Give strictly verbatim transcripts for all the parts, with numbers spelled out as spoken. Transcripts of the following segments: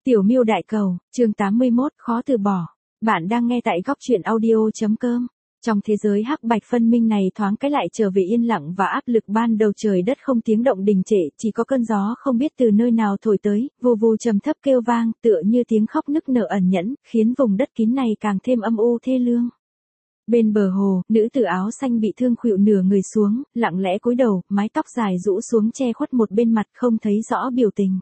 Tiểu Miêu Đại Cầu, chương tám mươi mốt, khó từ bỏ. Bạn đang nghe tại góc truyện audio.com. Trong thế giới hắc bạch phân minh này thoáng cái lại trở về yên lặng và áp lực ban đầu, trời đất không tiếng động đình trệ, chỉ có cơn gió không biết từ nơi nào thổi tới, vù vù trầm thấp kêu vang, tựa như tiếng khóc nức nở ẩn nhẫn, khiến vùng đất kín này càng thêm âm u thê lương. Bên bờ hồ, nữ tử áo xanh bị thương khuỵu nửa người xuống, lặng lẽ cúi đầu, mái tóc dài rũ xuống che khuất một bên mặt, không thấy rõ biểu tình.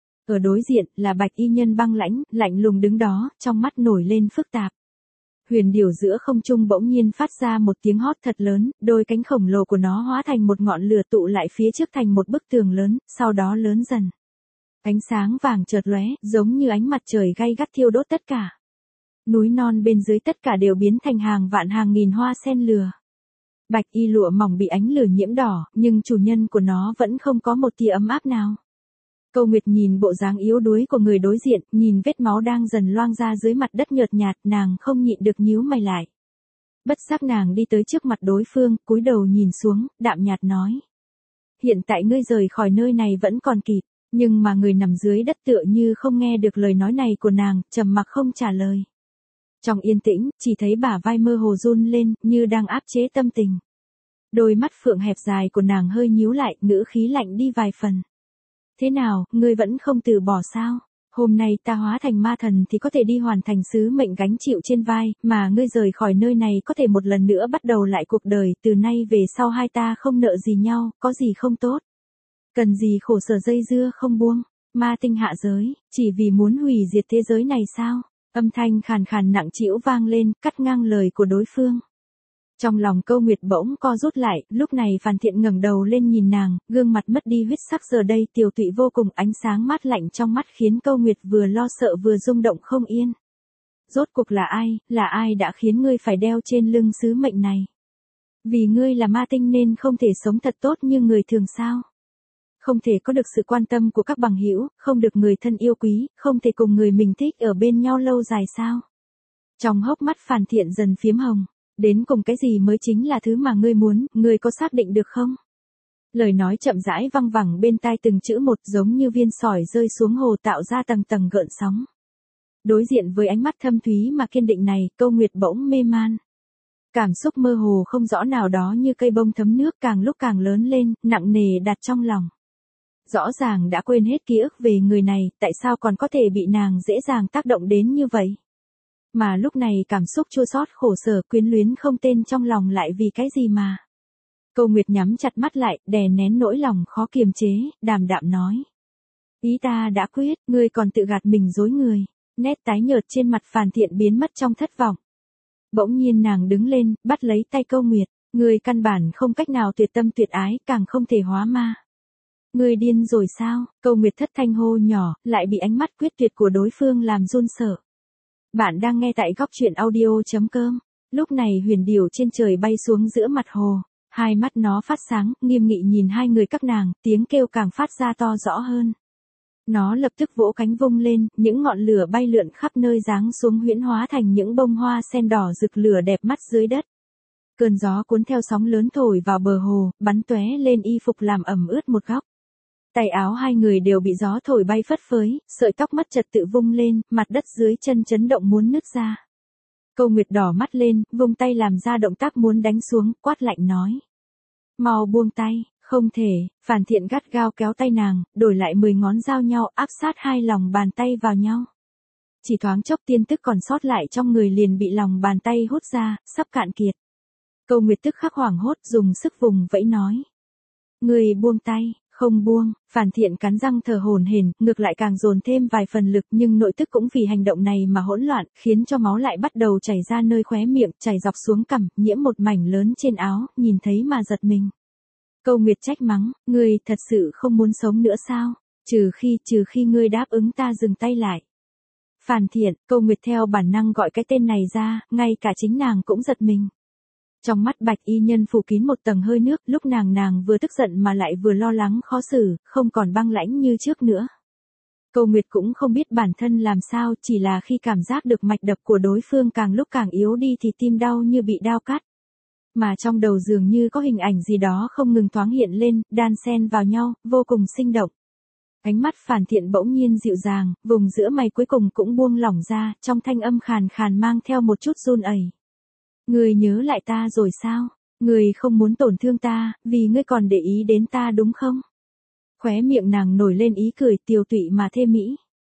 Ở đối diện là bạch y nhân băng lãnh, lạnh lùng đứng đó, trong mắt nổi lên phức tạp. Huyền điểu giữa không trung bỗng nhiên phát ra một tiếng hót thật lớn, đôi cánh khổng lồ của nó hóa thành một ngọn lửa tụ lại phía trước thành một bức tường lớn, sau đó lớn dần. Ánh sáng vàng chợt lóe, giống như ánh mặt trời gay gắt thiêu đốt tất cả. Núi non bên dưới tất cả đều biến thành hàng vạn hàng nghìn hoa sen lửa. Bạch y lụa mỏng bị ánh lửa nhiễm đỏ, nhưng chủ nhân của nó vẫn không có một tia ấm áp nào. Câu Nguyệt nhìn bộ dáng yếu đuối của người đối diện, nhìn vết máu đang dần loang ra dưới mặt đất nhợt nhạt, nàng không nhịn được nhíu mày lại. Bất giác nàng đi tới trước mặt đối phương, cúi đầu nhìn xuống, đạm nhạt nói. Hiện tại ngươi rời khỏi nơi này vẫn còn kịp, nhưng mà người nằm dưới đất tựa như không nghe được lời nói này của nàng, trầm mặc không trả lời. Trong yên tĩnh, chỉ thấy bả vai mơ hồ run lên, như đang áp chế tâm tình. Đôi mắt phượng hẹp dài của nàng hơi nhíu lại, ngữ khí lạnh đi vài phần. Thế nào, ngươi vẫn không từ bỏ sao? Hôm nay ta hóa thành ma thần thì có thể đi hoàn thành sứ mệnh gánh chịu trên vai, mà ngươi rời khỏi nơi này có thể một lần nữa bắt đầu lại cuộc đời, từ nay về sau hai ta không nợ gì nhau, có gì không tốt. Cần gì khổ sở dây dưa không buông, ma tinh hạ giới, chỉ vì muốn hủy diệt thế giới này sao? Âm thanh khàn khàn nặng trĩu vang lên, cắt ngang lời của đối phương. Trong lòng Câu Nguyệt bỗng co rút lại, lúc này Phàn Thiện ngẩng đầu lên nhìn nàng, gương mặt mất đi huyết sắc giờ đây tiều tụy vô cùng, ánh sáng mát lạnh trong mắt khiến Câu Nguyệt vừa lo sợ vừa rung động không yên. Rốt cuộc là ai, là ai đã khiến ngươi phải đeo trên lưng sứ mệnh này? Vì ngươi là ma tinh nên không thể sống thật tốt như người thường sao? Không thể có được sự quan tâm của các bằng hữu, không được người thân yêu quý, không thể cùng người mình thích ở bên nhau lâu dài sao? Trong hốc mắt Phàn Thiện dần phiếm hồng. Đến cùng cái gì mới chính là thứ mà ngươi muốn, ngươi có xác định được không? Lời nói chậm rãi văng vẳng bên tai từng chữ một, giống như viên sỏi rơi xuống hồ tạo ra tầng tầng gợn sóng. Đối diện với ánh mắt thâm thúy mà kiên định này, Câu Nguyệt bỗng mê man. Cảm xúc mơ hồ không rõ nào đó như cây bông thấm nước càng lúc càng lớn lên, nặng nề đặt trong lòng. Rõ ràng đã quên hết ký ức về người này, tại sao còn có thể bị nàng dễ dàng tác động đến như vậy? Mà lúc này cảm xúc chua xót khổ sở quyến luyến không tên trong lòng lại vì cái gì mà. Câu Nguyệt nhắm chặt mắt lại, đè nén nỗi lòng khó kiềm chế, đàm đạm nói. Ý ta đã quyết, ngươi còn tự gạt mình dối người. Nét tái nhợt trên mặt Phàn Thiện biến mất trong thất vọng. Bỗng nhiên nàng đứng lên, bắt lấy tay Câu Nguyệt. Ngươi căn bản không cách nào tuyệt tâm tuyệt ái, càng không thể hóa ma. Ngươi điên rồi sao? Câu Nguyệt thất thanh hô nhỏ, lại bị ánh mắt quyết tuyệt của đối phương làm run sợ. Bạn đang nghe tại góc truyện audio.com. Lúc này huyền điểu trên trời bay xuống giữa mặt hồ. Hai mắt nó phát sáng, nghiêm nghị nhìn hai người các nàng, tiếng kêu càng phát ra to rõ hơn. Nó lập tức vỗ cánh vung lên, những ngọn lửa bay lượn khắp nơi giáng xuống huyễn hóa thành những bông hoa sen đỏ rực lửa đẹp mắt dưới đất. Cơn gió cuốn theo sóng lớn thổi vào bờ hồ, bắn tóe lên y phục làm ẩm ướt một góc. Tay áo hai người đều bị gió thổi bay phất phới, sợi tóc mất trật tự vung lên, mặt đất dưới chân chấn động muốn nứt ra. Câu Nguyệt đỏ mắt lên, vung tay làm ra động tác muốn đánh xuống, quát lạnh nói. Mau buông tay, không thể, Phàn Thiện gắt gao kéo tay nàng, đổi lại mười ngón giao nhau áp sát hai lòng bàn tay vào nhau. Chỉ thoáng chốc tiên tức còn sót lại trong người liền bị lòng bàn tay hút ra, sắp cạn kiệt. Câu Nguyệt tức khắc hoảng hốt dùng sức vùng vẫy nói. Người buông tay. Không buông, Phàn Thiện cắn răng thở hổn hển, ngược lại càng dồn thêm vài phần lực, nhưng nội tức cũng vì hành động này mà hỗn loạn, khiến cho máu lại bắt đầu chảy ra nơi khóe miệng, chảy dọc xuống cằm, nhiễm một mảnh lớn trên áo, nhìn thấy mà giật mình. Câu Nguyệt trách mắng, ngươi thật sự không muốn sống nữa sao? Trừ khi, trừ khi ngươi đáp ứng ta dừng tay lại. Phàn Thiện, Câu Nguyệt theo bản năng gọi cái tên này ra, ngay cả chính nàng cũng giật mình. Trong mắt bạch y nhân phủ kín một tầng hơi nước, lúc nàng nàng vừa tức giận mà lại vừa lo lắng khó xử, không còn băng lãnh như trước nữa. Câu Nguyệt cũng không biết bản thân làm sao, chỉ là khi cảm giác được mạch đập của đối phương càng lúc càng yếu đi thì tim đau như bị đao cắt. Mà trong đầu dường như có hình ảnh gì đó không ngừng thoáng hiện lên, đan xen vào nhau, vô cùng sinh động. Ánh mắt Phản Thiện bỗng nhiên dịu dàng, vùng giữa mày cuối cùng cũng buông lỏng ra, trong thanh âm khàn khàn mang theo một chút run ẩy. Ngươi nhớ lại ta rồi sao? Ngươi không muốn tổn thương ta, vì ngươi còn để ý đến ta đúng không? Khóe miệng nàng nổi lên ý cười tiều tụy mà thê mỹ.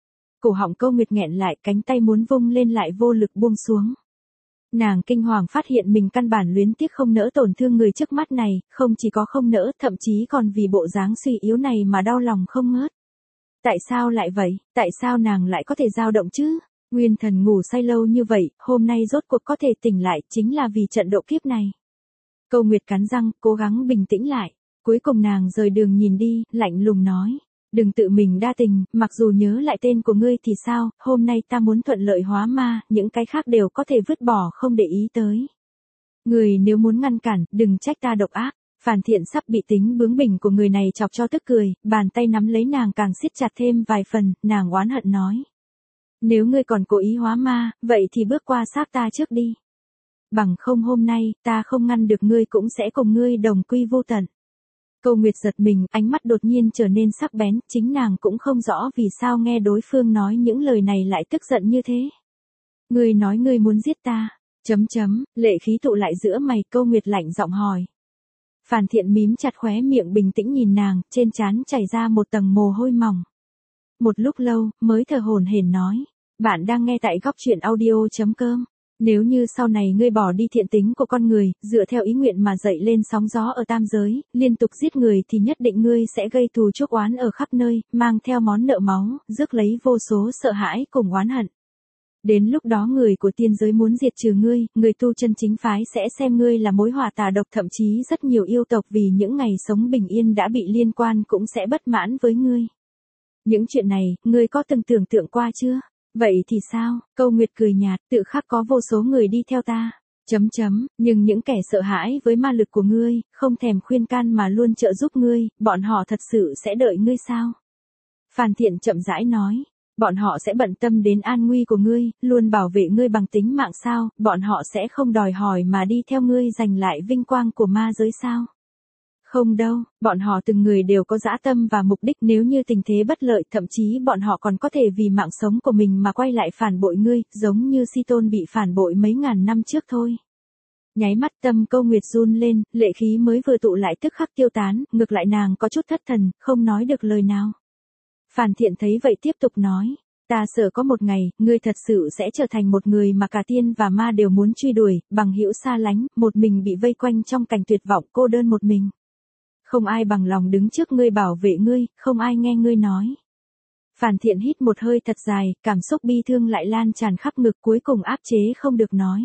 Cổ họng Câu Nguyệt nghẹn lại, cánh tay muốn vung lên lại vô lực buông xuống. Nàng kinh hoàng phát hiện mình căn bản luyến tiếc không nỡ tổn thương người trước mắt này, không chỉ có không nỡ, thậm chí còn vì bộ dáng suy yếu này mà đau lòng không ngớt. Tại sao lại vậy? Tại sao nàng lại có thể dao động chứ? Nguyên Thần ngủ say lâu như vậy, hôm nay rốt cuộc có thể tỉnh lại chính là vì trận độ kiếp này. Câu Nguyệt cắn răng, cố gắng bình tĩnh lại. Cuối cùng nàng rời đường nhìn đi, lạnh lùng nói. Đừng tự mình đa tình, mặc dù nhớ lại tên của ngươi thì sao, hôm nay ta muốn thuận lợi hóa ma, những cái khác đều có thể vứt bỏ không để ý tới. Người nếu muốn ngăn cản, đừng trách ta độc ác. Phản Thiện sắp bị tính bướng bỉnh của người này chọc cho tức cười, bàn tay nắm lấy nàng càng siết chặt thêm vài phần, nàng oán hận nói. Nếu ngươi còn cố ý hóa ma, vậy thì bước qua xác ta trước đi. Bằng không hôm nay, ta không ngăn được ngươi cũng sẽ cùng ngươi đồng quy vô tận. Câu Nguyệt giật mình, ánh mắt đột nhiên trở nên sắc bén, chính nàng cũng không rõ vì sao nghe đối phương nói những lời này lại tức giận như thế. Ngươi nói ngươi muốn giết ta, chấm chấm, lệ khí tụ lại giữa mày, Câu Nguyệt lạnh giọng hỏi. Phản Thiện mím chặt khóe miệng bình tĩnh nhìn nàng, trên trán chảy ra một tầng mồ hôi mỏng. Một lúc lâu, mới thở hổn hển nói, bạn đang nghe tại góc truyện audio chấm com. Nếu như sau này ngươi bỏ đi thiện tính của con người, dựa theo ý nguyện mà dậy lên sóng gió ở tam giới, liên tục giết người thì nhất định ngươi sẽ gây thù chuốc oán ở khắp nơi, mang theo món nợ máu, rước lấy vô số sợ hãi cùng oán hận. Đến lúc đó người của tiên giới muốn diệt trừ ngươi, người tu chân chính phái sẽ xem ngươi là mối họa tà độc, thậm chí rất nhiều yêu tộc vì những ngày sống bình yên đã bị liên quan cũng sẽ bất mãn với ngươi. Những chuyện này, ngươi có từng tưởng tượng qua chưa? Vậy thì sao? Câu Nguyệt cười nhạt, tự khắc có vô số người đi theo ta. Chấm chấm, nhưng những kẻ sợ hãi với ma lực của ngươi, không thèm khuyên can mà luôn trợ giúp ngươi, bọn họ thật sự sẽ đợi ngươi sao? Phản Thiện chậm rãi nói, bọn họ sẽ bận tâm đến an nguy của ngươi, luôn bảo vệ ngươi bằng tính mạng sao, bọn họ sẽ không đòi hỏi mà đi theo ngươi giành lại vinh quang của ma giới sao? Không đâu, bọn họ từng người đều có dã tâm và mục đích, nếu như tình thế bất lợi, thậm chí bọn họ còn có thể vì mạng sống của mình mà quay lại phản bội ngươi, giống như Si Tôn bị phản bội mấy ngàn năm trước thôi. Nháy mắt tâm Câu Nguyệt run lên, lệ khí mới vừa tụ lại tức khắc tiêu tán, ngược lại nàng có chút thất thần, không nói được lời nào. Phản Thiện thấy vậy tiếp tục nói, ta sợ có một ngày, ngươi thật sự sẽ trở thành một người mà cả tiên và ma đều muốn truy đuổi, bằng hữu xa lánh, một mình bị vây quanh trong cảnh tuyệt vọng, cô đơn một mình. Không ai bằng lòng đứng trước ngươi bảo vệ ngươi, không ai nghe ngươi nói. Phản Thiện hít một hơi thật dài, cảm xúc bi thương lại lan tràn khắp ngực, cuối cùng áp chế không được nói.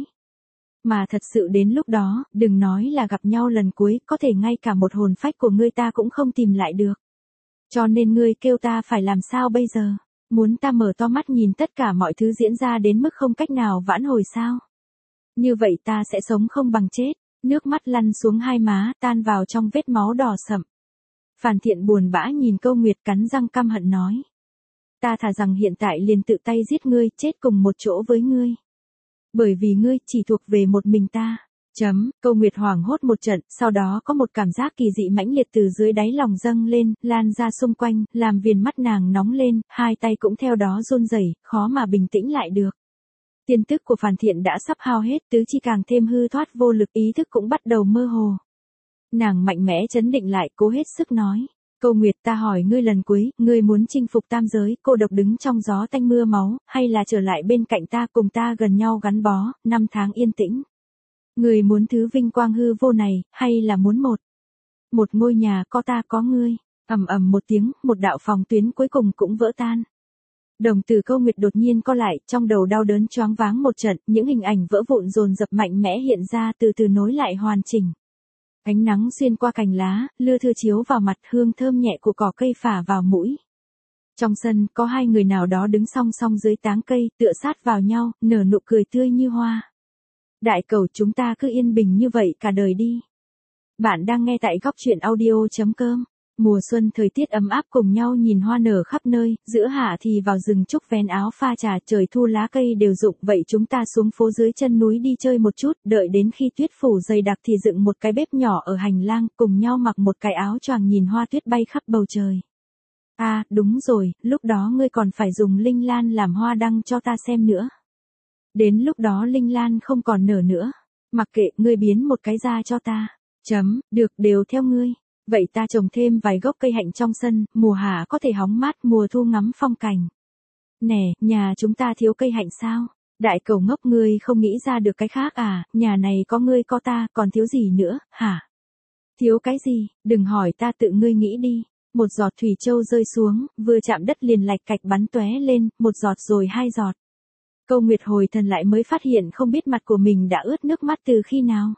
Mà thật sự đến lúc đó, đừng nói là gặp nhau lần cuối, có thể ngay cả một hồn phách của ngươi ta cũng không tìm lại được. Cho nên ngươi kêu ta phải làm sao bây giờ? Muốn ta mở to mắt nhìn tất cả mọi thứ diễn ra đến mức không cách nào vãn hồi sao? Như vậy ta sẽ sống không bằng chết. Nước mắt lăn xuống hai má, tan vào trong vết máu đỏ sậm. Phản Thiện buồn bã nhìn Câu Nguyệt, cắn răng căm hận nói. Ta thà rằng hiện tại liền tự tay giết ngươi, chết cùng một chỗ với ngươi. Bởi vì ngươi chỉ thuộc về một mình ta. Chấm, Câu Nguyệt hoảng hốt một trận, sau đó có một cảm giác kỳ dị mãnh liệt từ dưới đáy lòng dâng lên, lan ra xung quanh, làm viền mắt nàng nóng lên, hai tay cũng theo đó run rẩy, khó mà bình tĩnh lại được. Tiên tức của Phản Thiện đã sắp hao hết, tứ chi càng thêm hư thoát vô lực, ý thức cũng bắt đầu mơ hồ. Nàng mạnh mẽ trấn định lại, cố hết sức nói. Câu Nguyệt, ta hỏi ngươi lần cuối, ngươi muốn chinh phục tam giới, cô độc đứng trong gió tanh mưa máu, hay là trở lại bên cạnh ta cùng ta gần nhau gắn bó, năm tháng yên tĩnh? Ngươi muốn thứ vinh quang hư vô này, hay là muốn một? Một ngôi nhà có ta có ngươi. Ầm ầm một tiếng, một đạo phòng tuyến cuối cùng cũng vỡ tan. Đồng tử Câu Nguyệt đột nhiên co lại, trong đầu đau đớn choáng váng một trận, những hình ảnh vỡ vụn dồn dập mạnh mẽ hiện ra, từ từ nối lại hoàn chỉnh. Ánh nắng xuyên qua cành lá, lưa thưa chiếu vào mặt, hương thơm nhẹ của cỏ cây phả vào mũi. Trong sân, có hai người nào đó đứng song song dưới táng cây, tựa sát vào nhau, nở nụ cười tươi như hoa. Đại Cẩu, chúng ta cứ yên bình như vậy cả đời đi. Bạn đang nghe tại góc truyện audio chấm com. Mùa xuân thời tiết ấm áp cùng nhau nhìn hoa nở khắp nơi, giữa hạ thì vào rừng trúc vén áo pha trà, trời thu lá cây đều rụng, vậy chúng ta xuống phố dưới chân núi đi chơi một chút, đợi đến khi tuyết phủ dày đặc thì dựng một cái bếp nhỏ ở hành lang, cùng nhau mặc một cái áo choàng nhìn hoa tuyết bay khắp bầu trời. À, đúng rồi, lúc đó ngươi còn phải dùng linh lan làm hoa đăng cho ta xem nữa. Đến lúc đó linh lan không còn nở nữa. Mặc kệ, ngươi biến một cái ra cho ta. Chấm, được, đều theo ngươi. Vậy ta trồng thêm vài gốc cây hạnh trong sân, mùa hạ có thể hóng mát, mùa thu ngắm phong cảnh. Nè, nhà chúng ta thiếu cây hạnh sao? Đại cầu ngốc, ngươi không nghĩ ra được cái khác à, nhà này có ngươi có ta, còn thiếu gì nữa, hả? Thiếu cái gì, đừng hỏi ta, tự ngươi nghĩ đi. Một giọt thủy châu rơi xuống, vừa chạm đất liền lạch cạch bắn tóe lên, một giọt rồi hai giọt. Câu Nguyệt hồi thần lại mới phát hiện không biết mặt của mình đã ướt nước mắt từ khi nào.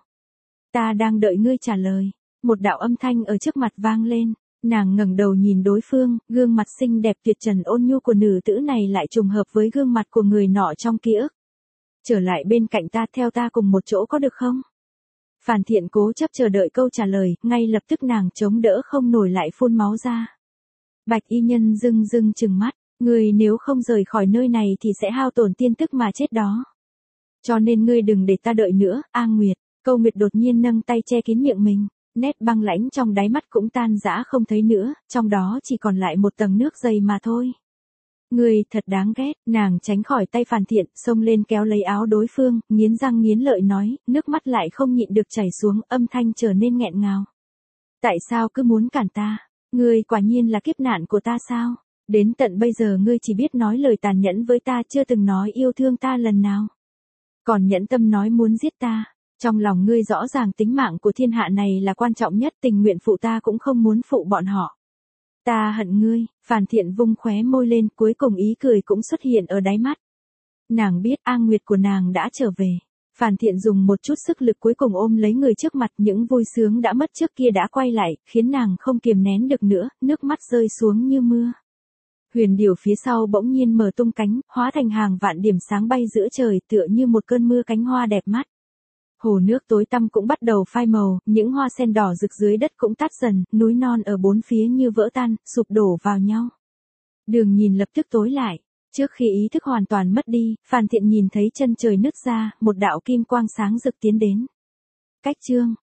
Ta đang đợi ngươi trả lời. Một đạo âm thanh ở trước mặt vang lên, nàng ngẩng đầu nhìn đối phương, gương mặt xinh đẹp tuyệt trần ôn nhu của nữ tử này lại trùng hợp với gương mặt của người nọ trong ký ức. Trở lại bên cạnh ta, theo ta cùng một chỗ có được không? Phàn Thiện cố chấp chờ đợi câu trả lời, ngay lập tức nàng chống đỡ không nổi lại phun máu ra. Bạch y nhân rưng rưng trừng mắt, ngươi nếu không rời khỏi nơi này thì sẽ hao tổn tiên tức mà chết đó. Cho nên ngươi đừng để ta đợi nữa, A Nguyệt. Câu Nguyệt đột nhiên nâng tay che kín miệng mình, nét băng lãnh trong đáy mắt cũng tan rã không thấy nữa, trong đó chỉ còn lại một tầng nước dày mà thôi. Ngươi thật đáng ghét, nàng tránh khỏi tay Phàn Thiện, xông lên kéo lấy áo đối phương, nghiến răng nghiến lợi nói, nước mắt lại không nhịn được chảy xuống, âm thanh trở nên nghẹn ngào. Tại sao cứ muốn cản ta? Ngươi quả nhiên là kiếp nạn của ta sao? Đến tận bây giờ ngươi chỉ biết nói lời tàn nhẫn với ta, chưa từng nói yêu thương ta lần nào. Còn nhẫn tâm nói muốn giết ta. Trong lòng ngươi rõ ràng tính mạng của thiên hạ này là quan trọng nhất, tình nguyện phụ ta cũng không muốn phụ bọn họ. Ta hận ngươi, Phàn Thiện vung khóe môi lên, cuối cùng ý cười cũng xuất hiện ở đáy mắt. Nàng biết A Nguyệt của nàng đã trở về. Phàn Thiện dùng một chút sức lực cuối cùng ôm lấy người trước mặt, những vui sướng đã mất trước kia đã quay lại, khiến nàng không kiềm nén được nữa, nước mắt rơi xuống như mưa. Huyền điểu phía sau bỗng nhiên mở tung cánh, hóa thành hàng vạn điểm sáng bay giữa trời, tựa như một cơn mưa cánh hoa đẹp mắt. Hồ nước tối tăm cũng bắt đầu phai màu, những hoa sen đỏ rực dưới đất cũng tắt dần, núi non ở bốn phía như vỡ tan, sụp đổ vào nhau. Đường nhìn lập tức tối lại. Trước khi ý thức hoàn toàn mất đi, Phàn Thiện nhìn thấy chân trời nứt ra, một đạo kim quang sáng rực tiến đến. Cách chương